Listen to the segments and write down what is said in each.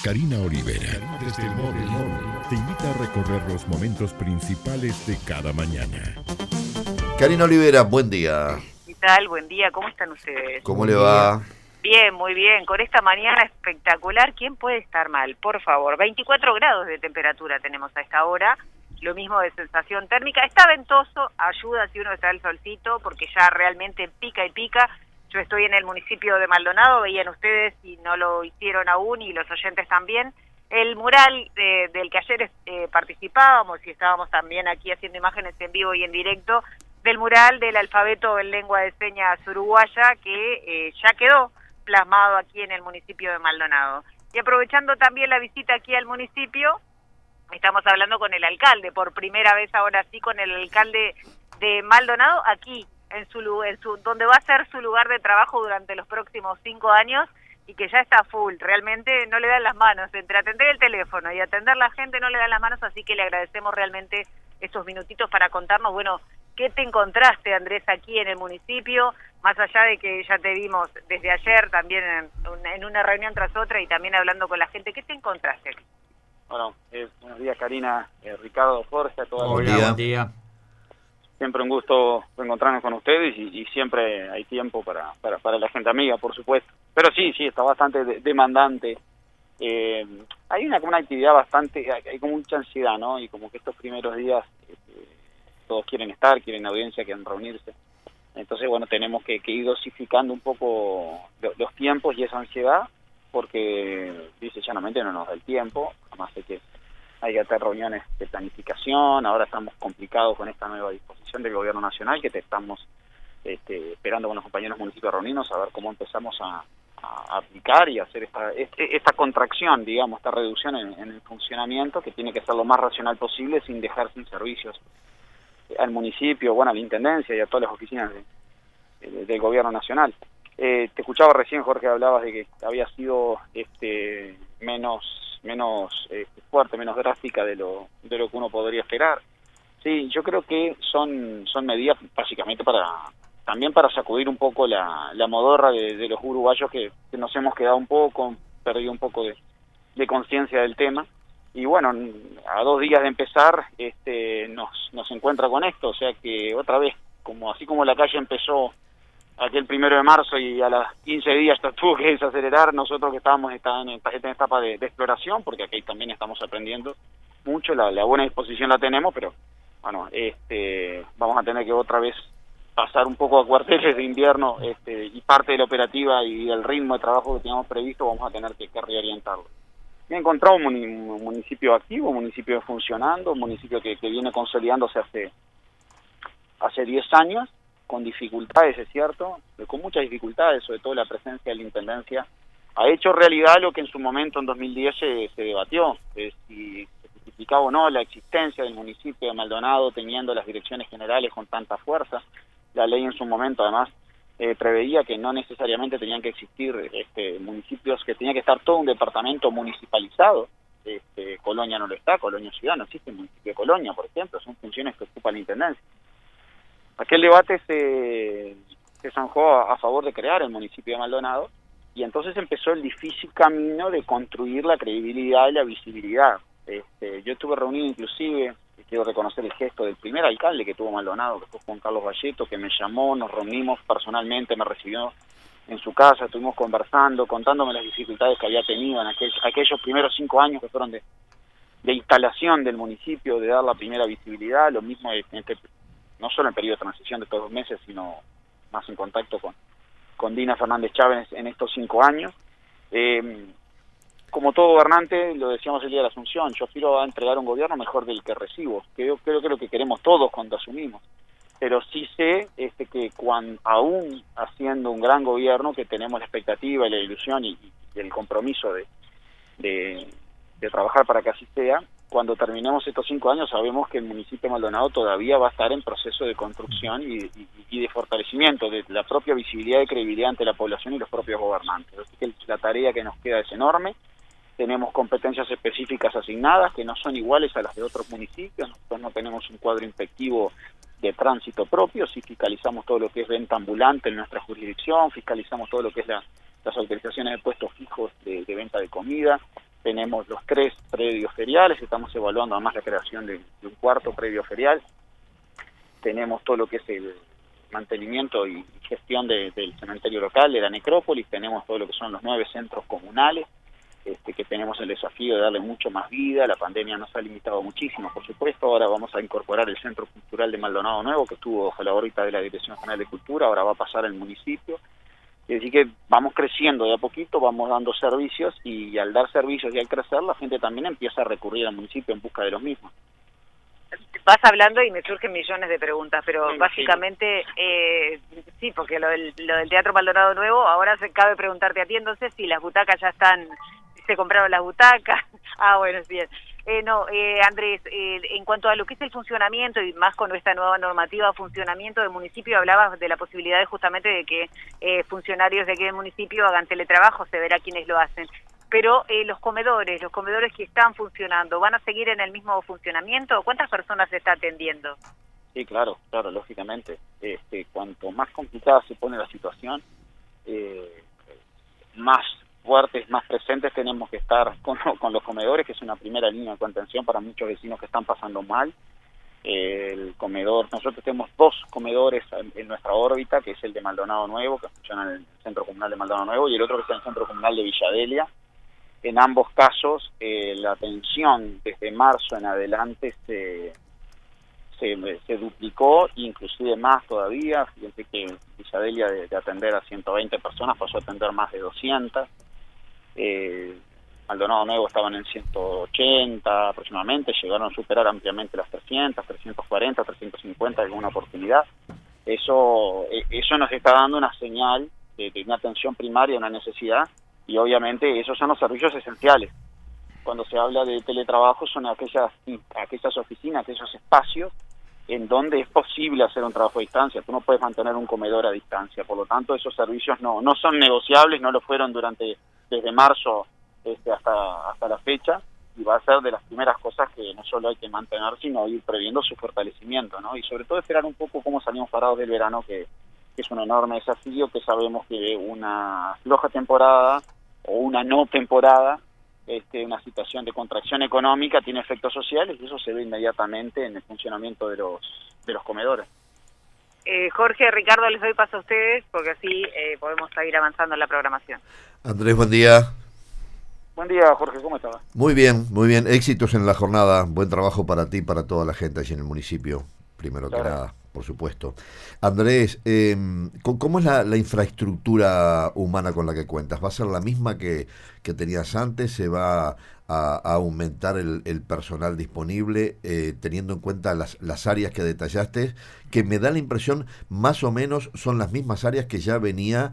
Karina Olivera, desde el móvil, te invita a recorrer los momentos principales de cada mañana. Karina Olivera, buen día. ¿Qué tal? Buen día, ¿cómo están ustedes? ¿Cómo le va? Bien, muy bien. Con esta mañana espectacular, ¿quién puede estar mal? Por favor, 24 grados de temperatura tenemos a esta hora, lo mismo de sensación térmica. Está ventoso, ayuda si uno está al solcito, porque ya realmente pica y pica. Yo estoy en el municipio de Maldonado, veían ustedes si no lo hicieron aún y los oyentes también, el mural del que ayer participábamos y estábamos también aquí haciendo imágenes en vivo y en directo, del mural del alfabeto en lengua de señas uruguaya que ya quedó plasmado aquí en el municipio de Maldonado. Y aprovechando también la visita aquí al municipio, estamos hablando con el alcalde, por primera vez ahora sí con el alcalde de Maldonado, aquí en su donde va a ser su lugar de trabajo durante los próximos 5 años y que ya está full, realmente no le dan las manos, entre atender el teléfono y atender la gente no le dan las manos, así que le agradecemos realmente estos minutitos para contarnos, bueno, ¿qué te encontraste, Andrés, aquí en el municipio? Más allá de que ya te vimos desde ayer también en una reunión tras otra y también hablando con la gente, ¿qué te encontraste aquí? Bueno, buenos días, Karina, Ricardo, Jorge, a todos. Buen día. Siempre un gusto encontrarnos con ustedes y siempre hay tiempo para la gente amiga, por supuesto. Pero sí, está bastante demandante. Hay como una actividad bastante, hay como mucha ansiedad, ¿no? Y como que estos primeros días todos quieren estar, quieren audiencia, quieren reunirse. Entonces, bueno, tenemos que ir dosificando un poco los tiempos y esa ansiedad, porque, dice llanamente, no nos da el tiempo. Además de que hay que hacer reuniones de planificación, ahora estamos complicados con esta nueva disposición del gobierno nacional, que te estamos esperando con los compañeros municipios a reunirnos, a ver cómo empezamos a aplicar y hacer esta contracción, digamos, esta reducción en el funcionamiento, que tiene que ser lo más racional posible sin dejar sin servicios al municipio, bueno, a la intendencia y a todas las oficinas del gobierno nacional. Te escuchaba recién, Jorge, hablabas de que había sido menos fuerte, menos drástica de lo que uno podría esperar. Sí, yo creo que son medidas básicamente también para sacudir un poco la modorra de los uruguayos que nos hemos quedado un poco, perdido un poco de conciencia del tema. Y bueno, a 2 días de empezar nos encuentra con esto, o sea que otra vez, así como la calle empezó aquel 1 de marzo y a los 15 días tuvo que desacelerar, nosotros que estábamos en esta etapa de exploración, porque aquí también estamos aprendiendo mucho, la buena disposición la tenemos, pero bueno, vamos a tener que otra vez pasar un poco a cuarteles de invierno y parte de la operativa y del ritmo de trabajo que teníamos previsto vamos a tener que reorientarlo. Me he encontrado un municipio activo, un municipio funcionando, un municipio que viene consolidándose hace 10 años, con dificultades, es cierto, con muchas dificultades, sobre todo la presencia de la Intendencia, ha hecho realidad lo que en su momento, en 2010, se debatió, si se justificaba o no la existencia del municipio de Maldonado teniendo las direcciones generales con tanta fuerza. La ley en su momento, además, preveía que no necesariamente tenían que existir municipios, que tenía que estar todo un departamento municipalizado. Colonia no lo está, Colonia Ciudad, no existe el municipio de Colonia, por ejemplo, son funciones que ocupa la Intendencia. Aquel debate se zanjó a favor de crear el municipio de Maldonado y entonces empezó el difícil camino de construir la credibilidad y la visibilidad. Yo estuve reunido inclusive, y quiero reconocer el gesto del primer alcalde que tuvo Maldonado, que fue Juan Carlos Valleto, que me llamó, nos reunimos personalmente, me recibió en su casa, estuvimos conversando, contándome las dificultades que había tenido en aquellos primeros 5 años que fueron de instalación del municipio, de dar la primera visibilidad, lo mismo no solo en periodo de transición de estos 2 meses, sino más en contacto con Dina Fernández Chávez en estos 5 años. Como todo gobernante, lo decíamos el día de la Asunción, yo aspiro a entregar un gobierno mejor del que recibo. Creo que es lo que queremos todos cuando asumimos. Pero sí sé que aún haciendo un gran gobierno, que tenemos la expectativa y la ilusión y el compromiso de trabajar para que así sea, cuando terminemos estos 5 años sabemos que el municipio de Maldonado todavía va a estar en proceso de construcción y de fortalecimiento de la propia visibilidad y credibilidad ante la población y los propios gobernantes. Así que la tarea que nos queda es enorme. Tenemos competencias específicas asignadas que no son iguales a las de otros municipios. Nosotros no tenemos un cuadro inspectivo de tránsito propio, sí fiscalizamos todo lo que es venta ambulante en nuestra jurisdicción, fiscalizamos todo lo que es las autorizaciones de puestos fijos de venta de comida, tenemos los 3 predios feriales, estamos evaluando además la creación de un 4º predio ferial, tenemos todo lo que es el mantenimiento y gestión del cementerio local, de la necrópolis, tenemos todo lo que son los 9 centros comunales, que tenemos el desafío de darle mucho más vida. La pandemia nos ha limitado muchísimo, por supuesto. Ahora vamos a incorporar el Centro Cultural de Maldonado Nuevo, que estuvo bajo la órbita de la Dirección General de Cultura, ahora va a pasar al municipio. Es decir, que vamos creciendo de a poquito, vamos dando servicios, y al dar servicios y al crecer, la gente también empieza a recurrir al municipio en busca de los mismos. Vas hablando y me surgen millones de preguntas, pero Sí, básicamente, sí, porque lo del Teatro Maldonado Nuevo, ahora cabe preguntarte a ti entonces si las butacas ya están, se compraron las butacas. Bueno, bien. Andrés, en cuanto a lo que es el funcionamiento, y más con esta nueva normativa de funcionamiento del municipio, hablabas de la posibilidad justamente de que funcionarios de aquí del municipio hagan teletrabajo, se verá quiénes lo hacen. Pero los comedores que están funcionando, ¿van a seguir en el mismo funcionamiento? ¿Cuántas personas se está atendiendo? Sí, claro, lógicamente. Cuanto más complicada se pone la situación, más fuertes, más presentes tenemos que estar con los comedores, que es una primera línea de contención para muchos vecinos que están pasando mal. El comedor, nosotros tenemos 2 comedores en nuestra órbita, que es el de Maldonado Nuevo, que funciona en el Centro Comunal de Maldonado Nuevo, y el otro que está en el Centro Comunal de Villadelia. En ambos casos, la atención desde marzo en adelante se duplicó, inclusive más todavía. Fíjense que Villadelia de atender a 120 personas pasó a atender más de 200. Maldonado Nuevo estaban en 180 aproximadamente, llegaron a superar ampliamente las 300, 340, 350 en alguna oportunidad. Eso nos está dando una señal de una atención primaria, una necesidad, y obviamente esos son los servicios esenciales. Cuando se habla de teletrabajo son aquellas oficinas, aquellos espacios en donde es posible hacer un trabajo a distancia. Tú no puedes mantener un comedor a distancia, por lo tanto esos servicios no son negociables, no lo fueron desde marzo hasta la fecha, y va a ser de las primeras cosas que no solo hay que mantener, sino ir previendo su fortalecimiento, ¿no? Y sobre todo esperar un poco cómo salimos parados del verano, que es un enorme desafío, que sabemos que una floja temporada o una no temporada, una situación de contracción económica tiene efectos sociales, y eso se ve inmediatamente en el funcionamiento de los comedores. Jorge, Ricardo, les doy paso a ustedes, porque así podemos seguir avanzando en la programación. Andrés, buen día. Buen día, Jorge, ¿cómo estás? Muy bien, éxitos en la jornada, buen trabajo para ti y para toda la gente allí en el municipio, primero que nada, por supuesto. Andrés, ¿cómo es la infraestructura humana con la que cuentas? ¿Va a ser la misma que tenías antes? ¿Se va a aumentar el personal disponible, teniendo en cuenta las áreas que detallaste, que me da la impresión más o menos son las mismas áreas que ya venía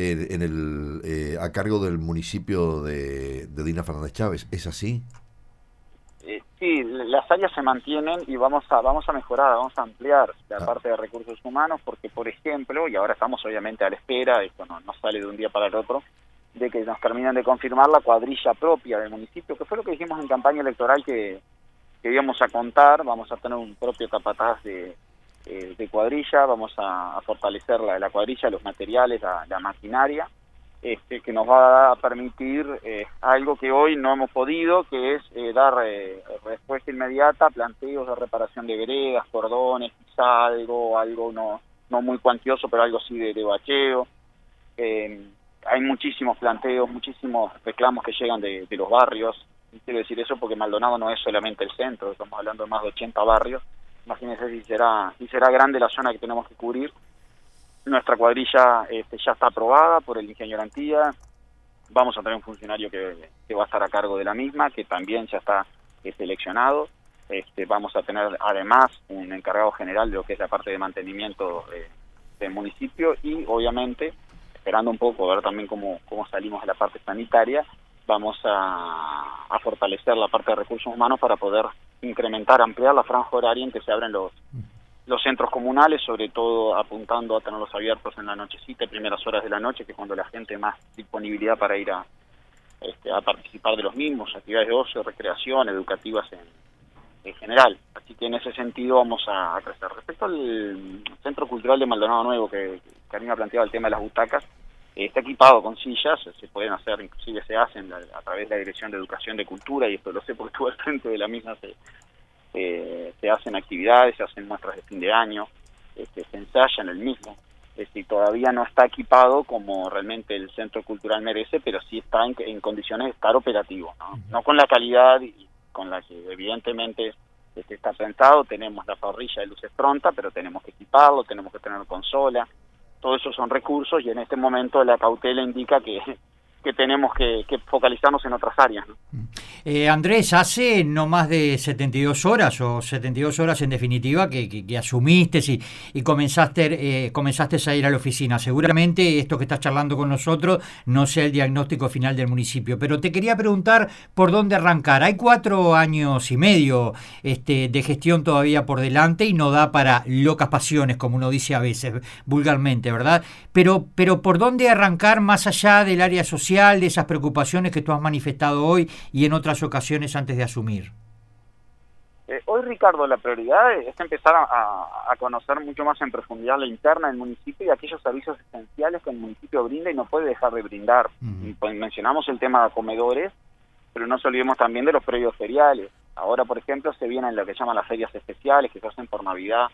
a cargo del municipio de Dina Fernández Chávez? ¿Es así? Sí, las áreas se mantienen, y vamos a mejorar, vamos a ampliar la parte de recursos humanos, porque, por ejemplo, y ahora estamos obviamente a la espera, esto no sale de un día para el otro, de que nos terminen de confirmar la cuadrilla propia del municipio, que fue lo que dijimos en campaña electoral que íbamos a contar. Vamos a tener un propio capataz de cuadrilla, vamos a fortalecer la cuadrilla, los materiales, la maquinaria, que nos va a permitir algo que hoy no hemos podido, que es dar respuesta inmediata a planteos de reparación de veredas, cordones, quizá algo no muy cuantioso, pero algo sí de bacheo. Hay muchísimos planteos, muchísimos reclamos que llegan de los barrios. Quiero decir eso porque Maldonado no es solamente el centro, estamos hablando de más de 80 barrios. Imagínense si será grande la zona que tenemos que cubrir. Nuestra cuadrilla ya está aprobada por el ingeniero Antía. Vamos a tener un funcionario que va a estar a cargo de la misma, que también ya está seleccionado. Vamos a tener además un encargado general de lo que es la parte de mantenimiento del municipio, y obviamente, esperando un poco a ver también cómo salimos de la parte sanitaria, vamos a fortalecer la parte de recursos humanos para poder incrementar, ampliar la franja horaria en que se abren los centros comunales, sobre todo apuntando a tenerlos abiertos en la nochecita y primeras horas de la noche, que es cuando la gente más disponibilidad para ir a participar de los mismos, actividades de ocio, recreación, educativas en general. Así que en ese sentido vamos a crecer. Respecto al Centro Cultural de Maldonado Nuevo, que a mí me ha planteado el tema de las butacas, está equipado con sillas, se pueden hacer, inclusive se hacen a través de la Dirección de Educación de Cultura, y esto lo sé porque estuve al frente de la misma, se hacen actividades, se hacen muestras de fin de año, se ensaya en el mismo. Todavía no está equipado como realmente el Centro Cultural merece, pero sí está en condiciones de estar operativo, no con la calidad y con la que evidentemente está pensado. Tenemos la parrilla de luces pronta, pero tenemos que equiparlo, tenemos que tener consola. Todo eso son recursos, y en este momento la cautela indica que tenemos que focalizarnos en otras áreas, ¿no? Andrés, hace no más de 72 horas, o 72 horas en definitiva, que asumiste y comenzaste a ir a la oficina. Seguramente esto que estás charlando con nosotros no sea el diagnóstico final del municipio, pero te quería preguntar por dónde arrancar. Hay 4 años y medio de gestión todavía por delante, y no da para locas pasiones, como uno dice a veces, vulgarmente, ¿verdad? Pero ¿por dónde arrancar más allá del área social, de esas preocupaciones que tú has manifestado hoy y en otras ocasiones antes de asumir? Hoy, Ricardo, la prioridad es empezar a conocer mucho más en profundidad la interna del municipio y aquellos servicios esenciales que el municipio brinda y no puede dejar de brindar. Pues mencionamos el tema de comedores, pero no nos olvidemos también de los predios feriales. Ahora, por ejemplo, se vienen lo que llaman las ferias especiales, que se hacen por Navidad,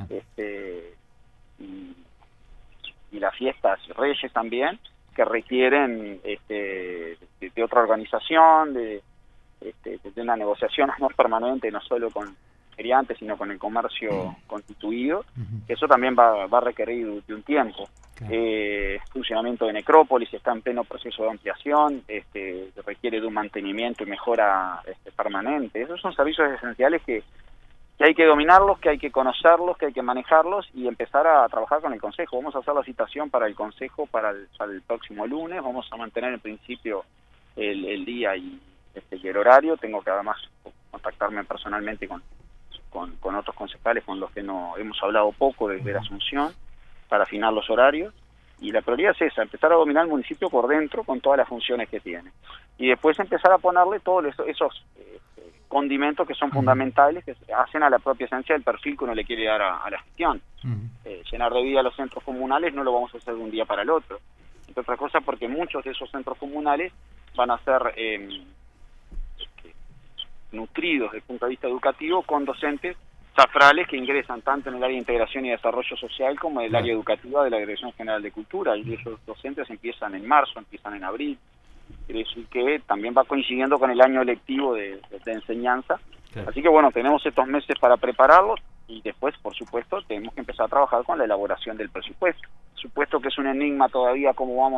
y las fiestas Reyes también, que requieren de otra organización, de una negociación más permanente, no solo con feriantes, sino con el comercio constituido. Eso también va a requerir de un tiempo. Funcionamiento de necrópolis está en pleno proceso de ampliación, requiere de un mantenimiento y mejora permanente. Esos son servicios esenciales que hay que dominarlos, que hay que conocerlos, que hay que manejarlos y empezar a trabajar con el Consejo. Vamos a hacer la citación para el Consejo para el próximo lunes. Vamos a mantener en principio el día y el horario. Tengo que además contactarme personalmente con otros concejales con los que no hemos hablado poco desde la Asunción para afinar los horarios. Y la prioridad es esa, empezar a dominar el municipio por dentro con todas las funciones que tiene. Y después empezar a ponerle todos esos condimentos que son fundamentales, que hacen a la propia esencia del perfil que uno le quiere dar a la gestión. Llenar de vida a los centros comunales no lo vamos a hacer de un día para el otro. Entre otras cosas porque muchos de esos centros comunales van a ser nutridos desde el punto de vista educativo con docentes zafrales que ingresan tanto en el área de integración y desarrollo social como en el área educativa de la Dirección General de Cultura, y esos docentes empiezan en marzo, empiezan en abril. Quiere decir que también va coincidiendo con el año lectivo de enseñanza. Claro. Así que bueno, tenemos estos meses para prepararlos y después, por supuesto, tenemos que empezar a trabajar con la elaboración del presupuesto. Supuesto que es un enigma todavía cómo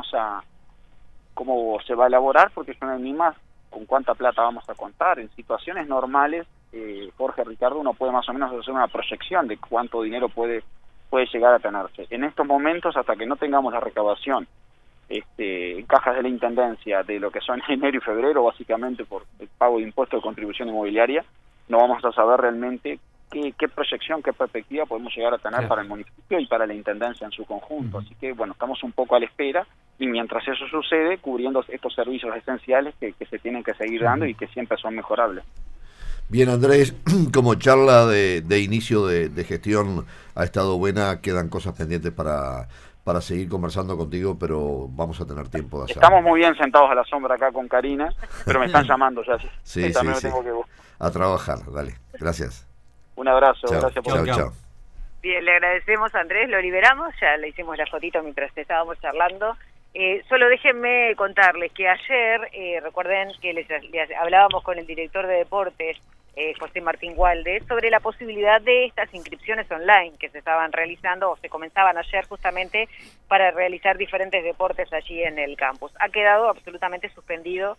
se va a elaborar, porque es un enigma con cuánta plata vamos a contar. En situaciones normales, Jorge, Ricardo, uno puede más o menos hacer una proyección de cuánto dinero puede llegar a tenerse. En estos momentos, hasta que no tengamos la recaudación cajas de la Intendencia de lo que son enero y febrero, básicamente por el pago de impuestos de contribución inmobiliaria, no vamos a saber realmente qué proyección, qué perspectiva podemos llegar a tener para el municipio y para la Intendencia en su conjunto. Así que, bueno, estamos un poco a la espera y mientras eso sucede, cubriendo estos servicios esenciales que se tienen que seguir dando y que siempre son mejorables. Bien, Andrés, como charla de inicio de gestión ha estado buena, quedan cosas pendientes para seguir conversando contigo, pero vamos a tener tiempo de hacerlo. Estamos muy bien sentados a la sombra acá con Karina, pero me están llamando ya. Sí. Tengo que... A trabajar, dale. Gracias. Un abrazo, chao, gracias por chao. Bien, le agradecemos a Andrés, lo liberamos, ya le hicimos la fotito mientras estábamos charlando. Solo déjenme contarles que ayer, recuerden que les hablábamos con el director de deportes, José Martín Gualde, sobre la posibilidad de estas inscripciones online que se estaban realizando o se comenzaban ayer justamente para realizar diferentes deportes allí en el campus. Ha quedado absolutamente suspendido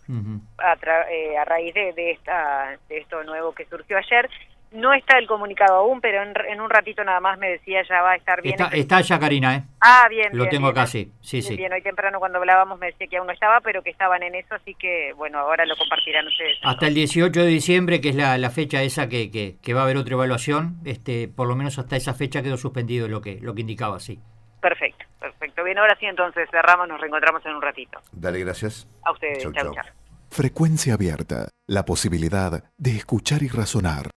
a raíz de esto nuevo que surgió ayer. No está el comunicado aún, pero en un ratito nada más me decía ya va a estar bien. Está ya, Karina, ¿eh? Ah, bien. Lo tengo acá, sí. Bien, hoy temprano cuando hablábamos me decía que aún no estaba, pero que estaban en eso, así que, bueno, ahora lo compartirán ustedes. Hasta el 18 de diciembre, que es la fecha esa que va a haber otra evaluación, por lo menos hasta esa fecha quedó suspendido lo que indicaba, sí. Perfecto. Bien, ahora sí, entonces cerramos, nos reencontramos en un ratito. Dale, gracias. A ustedes, chau. Frecuencia abierta, la posibilidad de escuchar y razonar.